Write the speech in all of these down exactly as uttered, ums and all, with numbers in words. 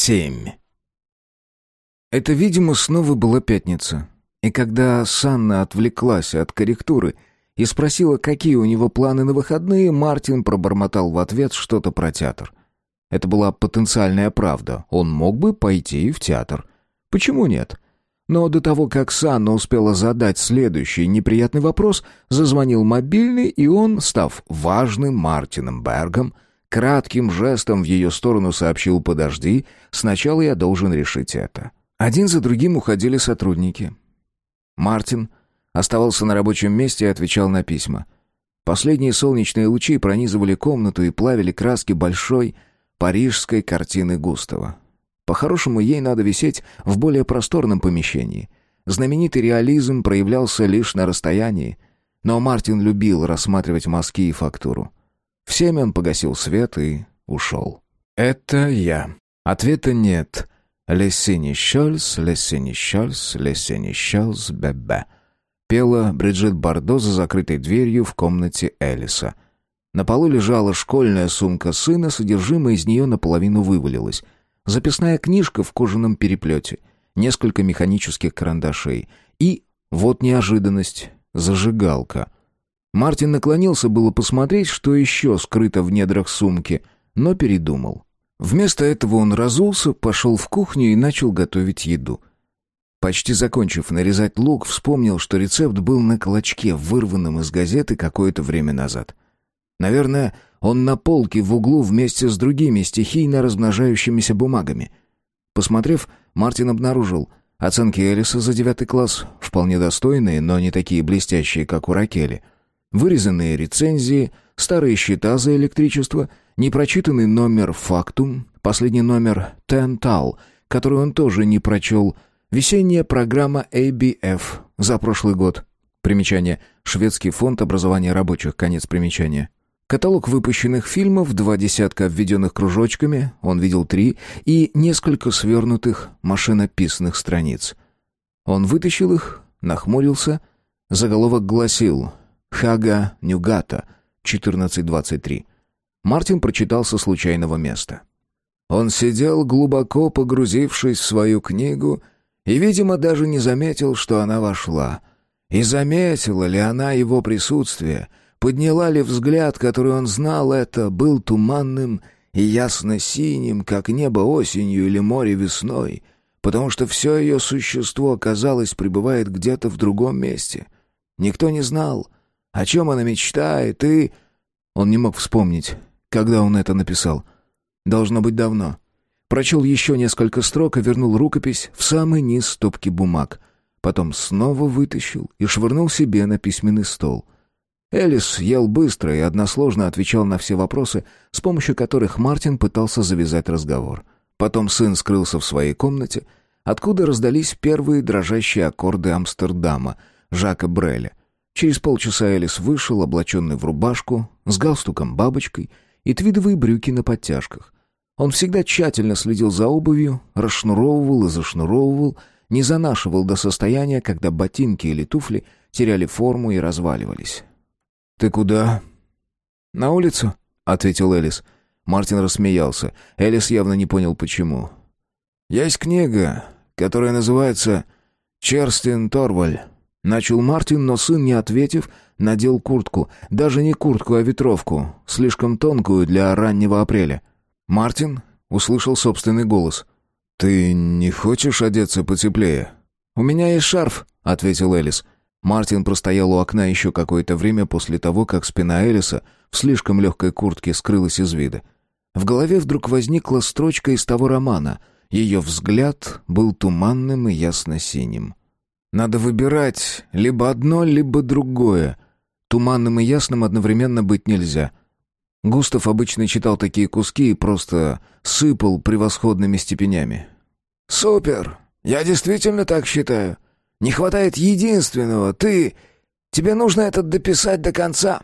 семь. Это, видимо, снова была пятница. И когда Санна отвлеклась от корректуры и спросила, какие у него планы на выходные, Мартин пробормотал в ответ что-то про театр. Это была потенциальная правда. Он мог бы пойти в театр. Почему нет? Но до того, как Санна успела задать следующий неприятный вопрос, зазвонил мобильный, и он, став важным Мартином Бергом, кратким жестом в ее сторону сообщил: «Подожди, сначала я должен решить это». Один за другим уходили сотрудники. Мартин оставался на рабочем месте и отвечал на письма. Последние солнечные лучи пронизывали комнату и плавили краски большой парижской картины Густава. По-хорошему, ей надо висеть в более просторном помещении. Знаменитый реализм проявлялся лишь на расстоянии, но Мартин любил рассматривать мазки и фактуру. В семь он погасил свет и ушел. «Это я». Ответа нет. «Лессини Щольс, Лессини Щольс, Лессини Щольс, бе-бе», пела Бриджит Бардо за закрытой дверью в комнате Элиса. На полу лежала школьная сумка сына, содержимое из нее наполовину вывалилось. Записная книжка в кожаном переплете, несколько механических карандашей и, вот неожиданность, зажигалка. Мартин наклонился было посмотреть, что еще скрыто в недрах сумки, но передумал. Вместо этого он разулся, пошел в кухню и начал готовить еду. Почти закончив нарезать лук, вспомнил, что рецепт был на клочке, вырванном из газеты какое-то время назад. Наверное, он на полке в углу вместе с другими стихийно размножающимися бумагами. Посмотрев, Мартин обнаружил оценки Элиса за девятый класс, вполне достойные, но не такие блестящие, как у Ракели. Вырезанные рецензии, старые счета за электричество, непрочитанный номер «Фактум», последний номер «Тентал», который он тоже не прочел, весенняя программа эй би эф за прошлый год. Примечание. Шведский фонд образования рабочих. Конец примечания. Каталог выпущенных фильмов, два десятка обведенных кружочками, он видел три, и несколько свернутых машинописных страниц. Он вытащил их, нахмурился. Заголовок гласил «Хага Нюгата, четырнадцать двадцать три». Мартин прочитал со случайного места. Он сидел, глубоко погрузившись в свою книгу, и, видимо, даже не заметил, что она вошла. И заметила ли она его присутствие, подняла ли взгляд, который он знал, это был туманным и ясно-синим, как небо осенью или море весной, потому что все ее существо, казалось, пребывает где-то в другом месте. Никто не знал, о чем она мечтает, и... Он не мог вспомнить, когда он это написал. Должно быть давно. Прочел еще несколько строк и вернул рукопись в самый низ стопки бумаг. Потом снова вытащил и швырнул себе на письменный стол. Элис ел быстро и односложно отвечал на все вопросы, с помощью которых Мартин пытался завязать разговор. Потом сын скрылся в своей комнате, откуда раздались первые дрожащие аккорды Амстердама, Жака Бреля. Через полчаса Элис вышел, облаченный в рубашку, с галстуком-бабочкой и твидовые брюки на подтяжках. Он всегда тщательно следил за обувью, расшнуровывал и зашнуровывал, не занашивал до состояния, когда ботинки или туфли теряли форму и разваливались. «Ты куда?» «На улицу», — ответил Элис. Мартин рассмеялся. Элис явно не понял, почему. «Есть книга, которая называется «Черстин Торваль». Начал Мартин, но сын, не ответив, надел куртку. Даже не куртку, а ветровку, слишком тонкую для раннего апреля. Мартин услышал собственный голос. «Ты не хочешь одеться потеплее?» «У меня есть шарф», — ответил Элис. Мартин простоял у окна еще какое-то время после того, как спина Элиса в слишком легкой куртке скрылась из вида. В голове вдруг возникла строчка из того романа. Ее взгляд был туманным и ясно-синим. Надо выбирать либо одно, либо другое. Туманным и ясным одновременно быть нельзя. Густав обычно читал такие куски и просто сыпал превосходными степенями. «Супер! Я действительно так считаю. Не хватает единственного. Ты... Тебе нужно это дописать до конца».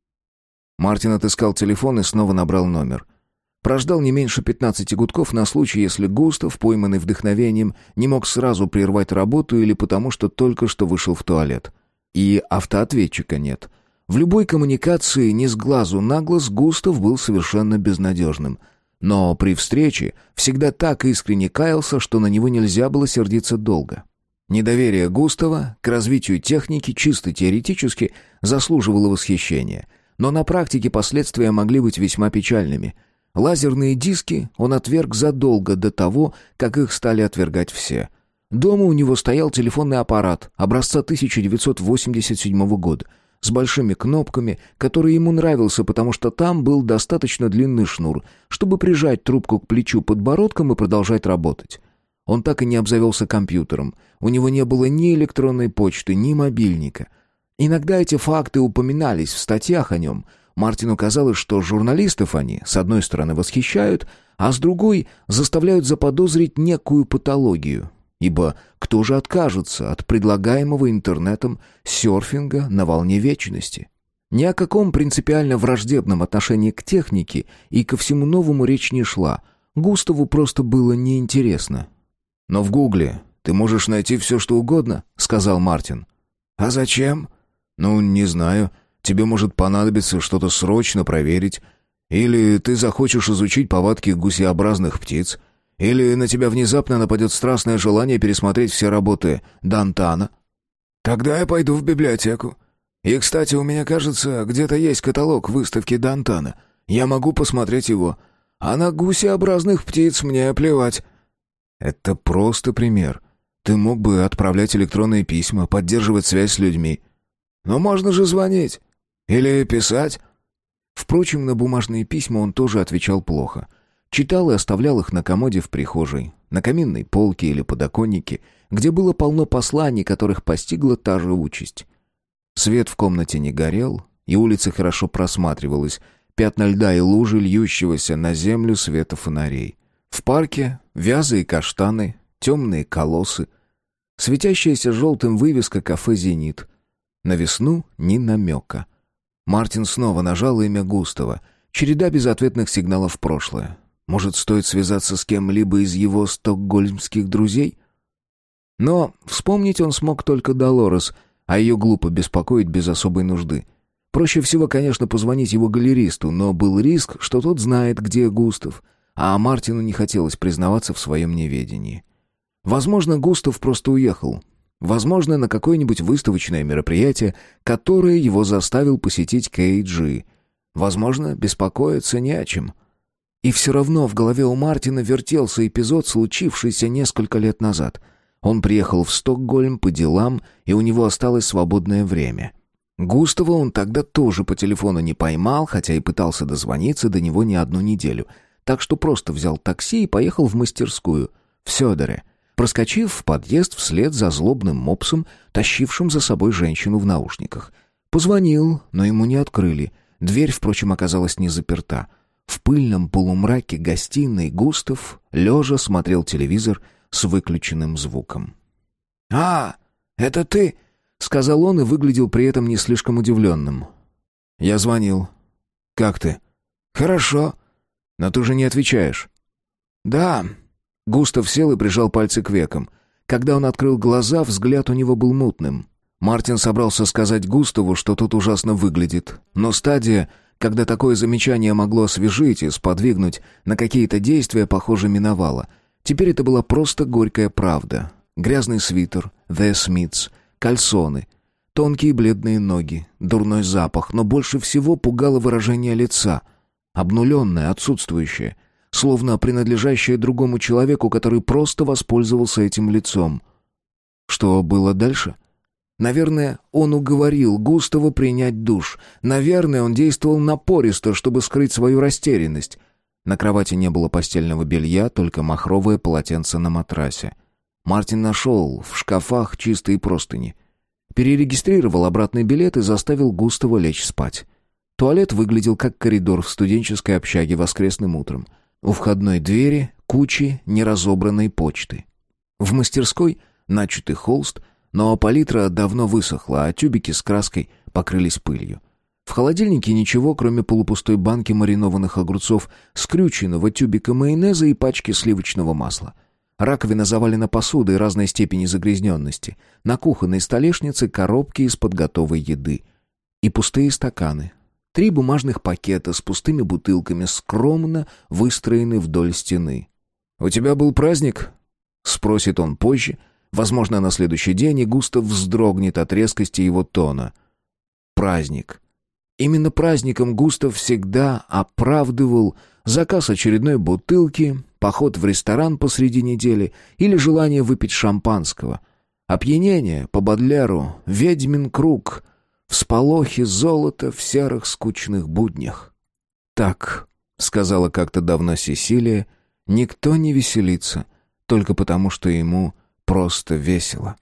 Мартин отыскал телефон и снова набрал номер. Прождал не меньше пятнадцати гудков на случай, если Густав, пойманный вдохновением, не мог сразу прервать работу или потому, что только что вышел в туалет. И автоответчика нет. В любой коммуникации ни с глазу на глаз Густав был совершенно безнадежным. но при встрече всегда так искренне каялся, что на него нельзя было сердиться долго. Недоверие Густава к развитию техники чисто теоретически заслуживало восхищения, но на практике последствия могли быть весьма печальными. Лазерные диски он отверг задолго до того, как их стали отвергать все. Дома у него стоял телефонный аппарат образца тысяча девятьсот восемьдесят седьмого года с большими кнопками, который ему нравился, потому что там был достаточно длинный шнур, чтобы прижать трубку к плечу подбородком и продолжать работать. Он так и не обзавелся компьютером. У него не было ни электронной почты, ни мобильника. Иногда эти факты упоминались в статьях о нем. Мартину казалось, что журналистов они, с одной стороны, восхищают, а с другой заставляют заподозрить некую патологию. Ибо кто же откажется от предлагаемого интернетом серфинга на волне вечности? Ни о каком принципиально враждебном отношении к технике и ко всему новому речь не шла. Густаву просто было неинтересно. «Но в Гугле ты можешь найти все, что угодно», — сказал Мартин. «А зачем?» «Ну, не знаю. Тебе может понадобиться что-то срочно проверить. Или ты захочешь изучить повадки гусеобразных птиц. Или на тебя внезапно нападет страстное желание пересмотреть все работы Д'Антана. Тогда я пойду в библиотеку. И, кстати, у меня, кажется, где-то есть каталог выставки Д'Антана. Я могу посмотреть его. А на гусеобразных птиц мне плевать». «Это просто пример. Ты мог бы отправлять электронные письма, поддерживать связь с людьми. Но можно же звонить. Или писать». Впрочем, на бумажные письма он тоже отвечал плохо. Читал и оставлял их на комоде в прихожей, на каминной полке или подоконнике, где было полно посланий, которых постигла та же участь. Свет в комнате не горел, и улица хорошо просматривалась, пятна льда и лужи, льющегося на землю света фонарей. В парке вязы и каштаны, темные колоссы, светящаяся желтым вывеска кафе «Зенит». На весну ни намека. Мартин снова нажал имя Густава. Череда безответных сигналов в прошлое. Может, стоит связаться с кем-либо из его стокгольмских друзей? Но вспомнить он смог только Долорес, а ее глупо беспокоить без особой нужды. Проще всего, конечно, позвонить его галеристу, но был риск, что тот знает, где Густав, а Мартину не хотелось признаваться в своем неведении. Возможно, Густав просто уехал. Возможно, на какое-нибудь выставочное мероприятие, которое его заставил посетить Кей Джи. Возможно, беспокоиться не о чем. И все равно в голове у Мартина вертелся эпизод, случившийся несколько лет назад. Он приехал в Стокгольм по делам, и у него осталось свободное время. Густава он тогда тоже по телефону не поймал, хотя и пытался дозвониться до него не одну неделю. Так что просто взял такси и поехал в мастерскую, в Сёдере, проскочив в подъезд вслед за злобным мопсом, тащившим за собой женщину в наушниках. Позвонил, но ему не открыли. Дверь, впрочем, оказалась не заперта. В пыльном полумраке гостиной Густав, лежа, смотрел телевизор с выключенным звуком. «А, это ты?» — сказал он и выглядел при этом не слишком удивленным. «Я звонил. Как ты?» «Хорошо. Но ты же не отвечаешь». «Да». Густав сел и прижал пальцы к векам. Когда он открыл глаза, взгляд у него был мутным. Мартин собрался сказать Густаву, что тот ужасно выглядит, но стадия, когда такое замечание могло освежить и сподвигнуть на какие-то действия, похоже, миновала. Теперь это была просто горькая правда. Грязный свитер, The Smiths, кальсоны, тонкие бледные ноги, дурной запах, но больше всего пугало выражение лица. Обнуленное, отсутствующее, словно принадлежащее другому человеку, который просто воспользовался этим лицом. Что было дальше? Наверное, он уговорил Густава принять душ. Наверное, он действовал напористо, чтобы скрыть свою растерянность. На кровати не было постельного белья, только махровое полотенце на матрасе. Мартин нашел в шкафах чистые простыни. Перерегистрировал обратный билет и заставил Густава лечь спать. Туалет выглядел как коридор в студенческой общаге воскресным утром. У входной двери кучи неразобранной почты. В мастерской начатый холст, но палитра давно высохла, а тюбики с краской покрылись пылью. В холодильнике ничего, кроме полупустой банки маринованных огурцов, скрюченного тюбика майонеза и пачки сливочного масла. Раковина завалена посудой разной степени загрязненности. На кухонной столешнице коробки из-под готовой еды. И пустые стаканы. Три бумажных пакета с пустыми бутылками скромно выстроены вдоль стены. «У тебя был праздник?» — спросит он позже. Возможно, на следующий день, и Густав вздрогнет от резкости его тона. Праздник. Именно праздником Густав всегда оправдывал заказ очередной бутылки, поход в ресторан посреди недели или желание выпить шампанского. Опьянение по Бодлеру, ведьмин круг, всполохи золота в серых скучных буднях. «Так», — сказала как-то давно Сесилия, — «никто не веселится, только потому, что ему просто весело».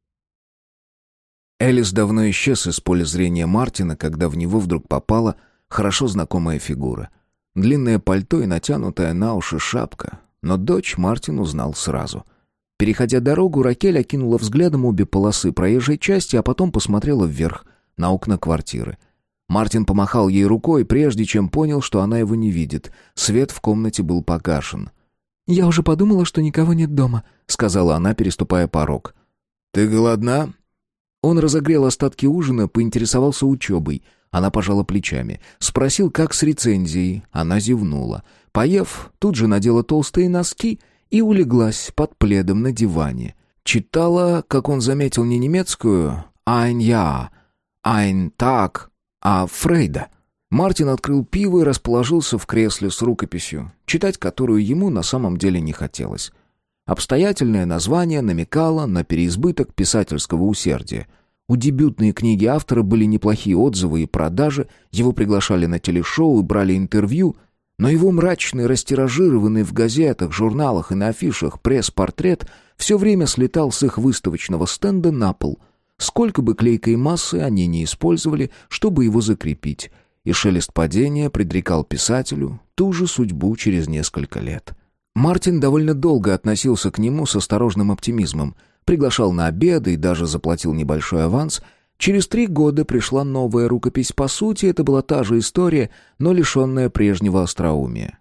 Элис давно исчез из поля зрения Мартина, когда в него вдруг попала хорошо знакомая фигура. Длинное пальто и натянутая на уши шапка, но дочь Мартин узнал сразу. Переходя дорогу, Ракель окинула взглядом обе полосы проезжей части, а потом посмотрела вверх, на окна квартиры. Мартин помахал ей рукой, прежде чем понял, что она его не видит. Свет в комнате был погашен. «Я уже подумала, что никого нет дома», — сказала она, переступая порог. «Ты голодна?» Он разогрел остатки ужина, поинтересовался учебой. Она пожала плечами. Спросил, как с рецензией. Она зевнула. Поев, тут же надела толстые носки и улеглась под пледом на диване. Читала, как он заметил, не немецкую «Ein Jahr», «Ein Tag», а Фрейда. Мартин открыл пиво и расположился в кресле с рукописью, читать которую ему на самом деле не хотелось. Обстоятельное название намекало на переизбыток писательского усердия. У дебютной книги автора были неплохие отзывы и продажи, его приглашали на телешоу и брали интервью, но его мрачный, растиражированный в газетах, журналах и на афишах пресс-портрет все время слетал с их выставочного стенда на пол. Сколько бы клейкой массы они не использовали, чтобы его закрепить, и шелест падения предрекал писателю ту же судьбу через несколько лет. Мартин довольно долго относился к нему с осторожным оптимизмом, приглашал на обеды и даже заплатил небольшой аванс. Через три года пришла новая рукопись. По сути, это была та же история, но лишенная прежнего остроумия.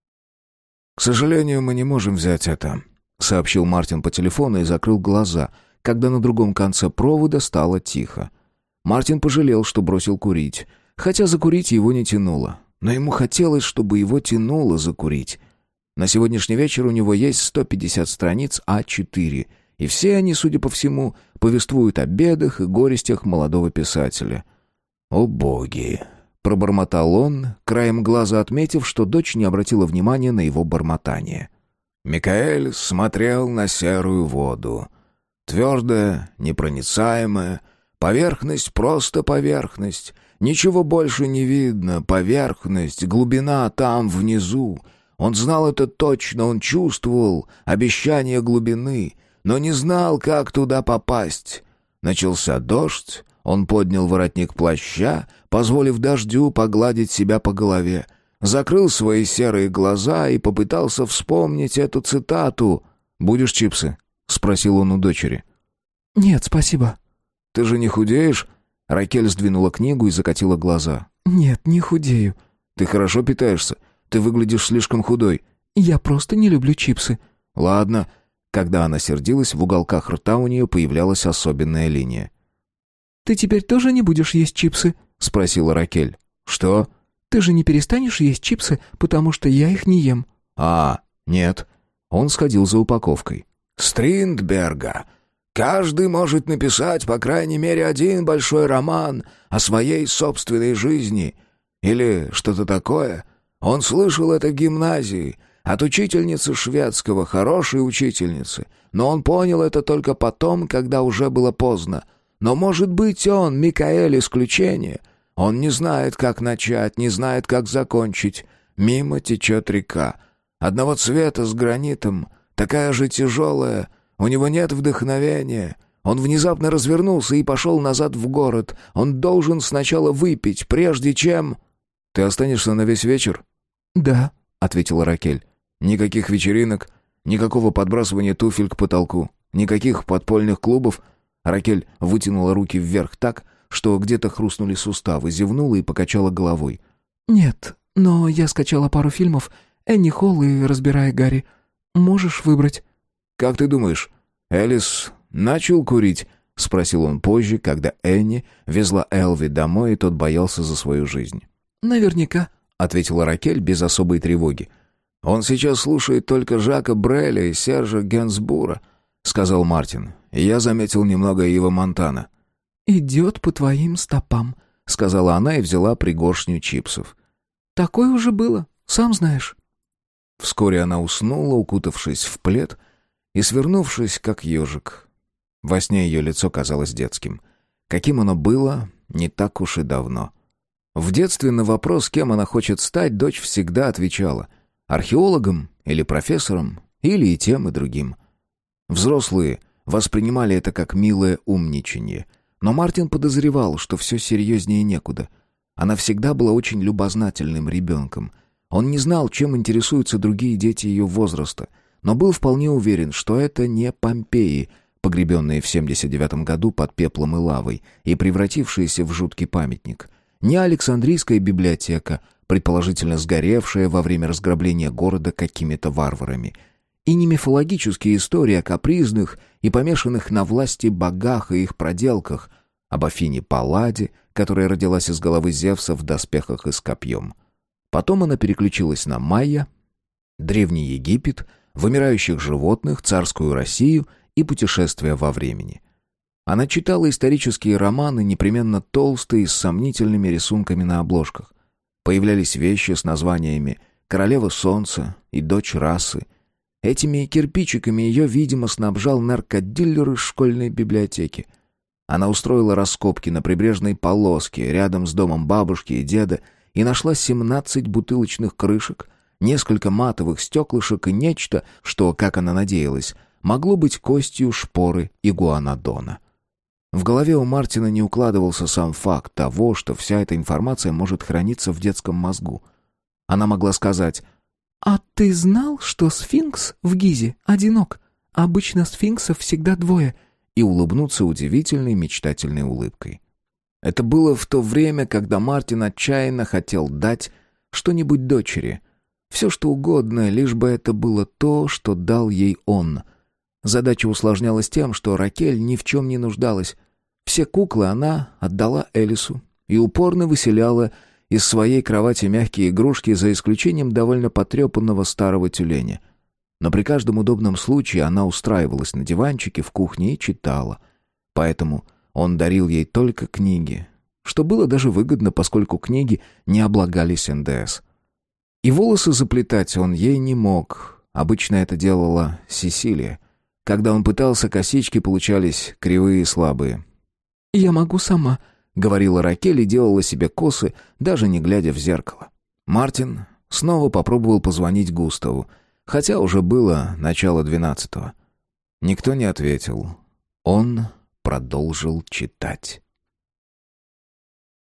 «К сожалению, мы не можем взять это», — сообщил Мартин по телефону и закрыл глаза, когда на другом конце провода стало тихо. Мартин пожалел, что бросил курить, хотя закурить его не тянуло, но ему хотелось, чтобы его тянуло закурить. На сегодняшний вечер у него есть сто пятьдесят страниц а четыре, и все они, судя по всему, повествуют о бедах и горестях молодого писателя. «О боги!» — пробормотал он, краем глаза отметив, что дочь не обратила внимания на его бормотание. Микаэль смотрел на серую воду. Твердая, непроницаемая, поверхность — просто поверхность. Ничего больше не видно, поверхность, глубина там, внизу. Он знал это точно, он чувствовал обещание глубины, но не знал, как туда попасть. Начался дождь, он поднял воротник плаща, позволив дождю погладить себя по голове, закрыл свои серые глаза и попытался вспомнить эту цитату. «Будешь чипсы?» — спросил он у дочери. «Нет, спасибо». «Ты же не худеешь?» Ракель сдвинула книгу и закатила глаза. «Нет, не худею». «Ты хорошо питаешься? Ты выглядишь слишком худой». «Я просто не люблю чипсы». «Ладно». Когда она сердилась, в уголках рта у нее появлялась особенная линия. «Ты теперь тоже не будешь есть чипсы?» — спросила Ракель. «Что?» «Ты же не перестанешь есть чипсы, потому что я их не ем». «А, нет». Он сходил за упаковкой. «Стриндберга. Каждый может написать, по крайней мере, один большой роман о своей собственной жизни. Или что-то такое. Он слышал это в гимназии, от учительницы шведского, хорошей учительницы. Но он понял это только потом, когда уже было поздно. Но, может быть, он, Микаэль, исключение. Он не знает, как начать, не знает, как закончить. Мимо течет река. Одного цвета с гранитом, такая же тяжелая. У него нет вдохновения. Он внезапно развернулся и пошел назад в город. Он должен сначала выпить, прежде чем...» «Ты останешься на весь вечер?» «Да», — ответила Ракель. «Никаких вечеринок, никакого подбрасывания туфель к потолку, никаких подпольных клубов?» Ракель вытянула руки вверх так, что где-то хрустнули суставы, зевнула и покачала головой. «Нет, но я скачала пару фильмов, Энни Холл и «Разбирая Гарри». Можешь выбрать». «Как ты думаешь, Элис начал курить?» — спросил он позже, когда Энни везла Элви домой, и тот боялся за свою жизнь. «Наверняка», — ответила Ракель без особой тревоги. «Он сейчас слушает только Жака Бреля и Сержа Генсбура», — сказал Мартин. И я заметил немного Ива Монтана. «Идет по твоим стопам», — сказала она и взяла пригоршню чипсов. «Такое уже было, сам знаешь». Вскоре она уснула, укутавшись в плед и свернувшись, как ежик. Во сне ее лицо казалось детским. Каким оно было, не так уж и давно. В детстве на вопрос, кем она хочет стать, дочь всегда отвечала: археологом или профессором, или и тем, и другим. Взрослые воспринимали это как милое умничанье, но Мартин подозревал, что все серьезнее некуда. Она всегда была очень любознательным ребенком. Он не знал, чем интересуются другие дети ее возраста, но был вполне уверен, что это не Помпеи, погребенные в семьдесят девятом году под пеплом и лавой и превратившиеся в жуткий памятник, не Александрийская библиотека, предположительно сгоревшая во время разграбления города какими-то варварами, и не мифологические истории о капризных и помешанных на власти богах и их проделках, об Афине Палладе, которая родилась из головы Зевса в доспехах и с копьем. Потом она переключилась на майя, Древний Египет, вымирающих животных, царскую Россию и путешествия во времени. Она читала исторические романы, непременно толстые, с сомнительными рисунками на обложках. Появлялись вещи с названиями «Королева солнца» и «Дочь расы». Этими кирпичиками ее, видимо, снабжал наркодилер из школьной библиотеки. Она устроила раскопки на прибрежной полоске рядом с домом бабушки и деда и нашла семнадцать бутылочных крышек, несколько матовых стеклышек и нечто, что, как она надеялась, могло быть костью шпоры игуанодона. В голове у Мартина не укладывался сам факт того, что вся эта информация может храниться в детском мозгу. Она могла сказать: «А ты знал, что сфинкс в Гизе одинок? Обычно сфинксов всегда двое», и улыбнуться удивительной мечтательной улыбкой. Это было в то время, когда Мартин отчаянно хотел дать что-нибудь дочери. Все что угодно, лишь бы это было то, что дал ей он. Задача усложнялась тем, что Ракель ни в чем не нуждалась. Все куклы она отдала Элису и упорно выселяла из своей кровати мягкие игрушки, за исключением довольно потрепанного старого тюленя. Но при каждом удобном случае она устраивалась на диванчике в кухне и читала. Поэтому он дарил ей только книги, что было даже выгодно, поскольку книги не облагались эн дэ эс. И волосы заплетать он ей не мог. Обычно это делала Сесилия. Когда он пытался, косички получались кривые и слабые. «Я могу сама», — говорила Ракель и делала себе косы, даже не глядя в зеркало. Мартин снова попробовал позвонить Густаву, хотя уже было начало двенадцатого. Никто не ответил. Он продолжил читать.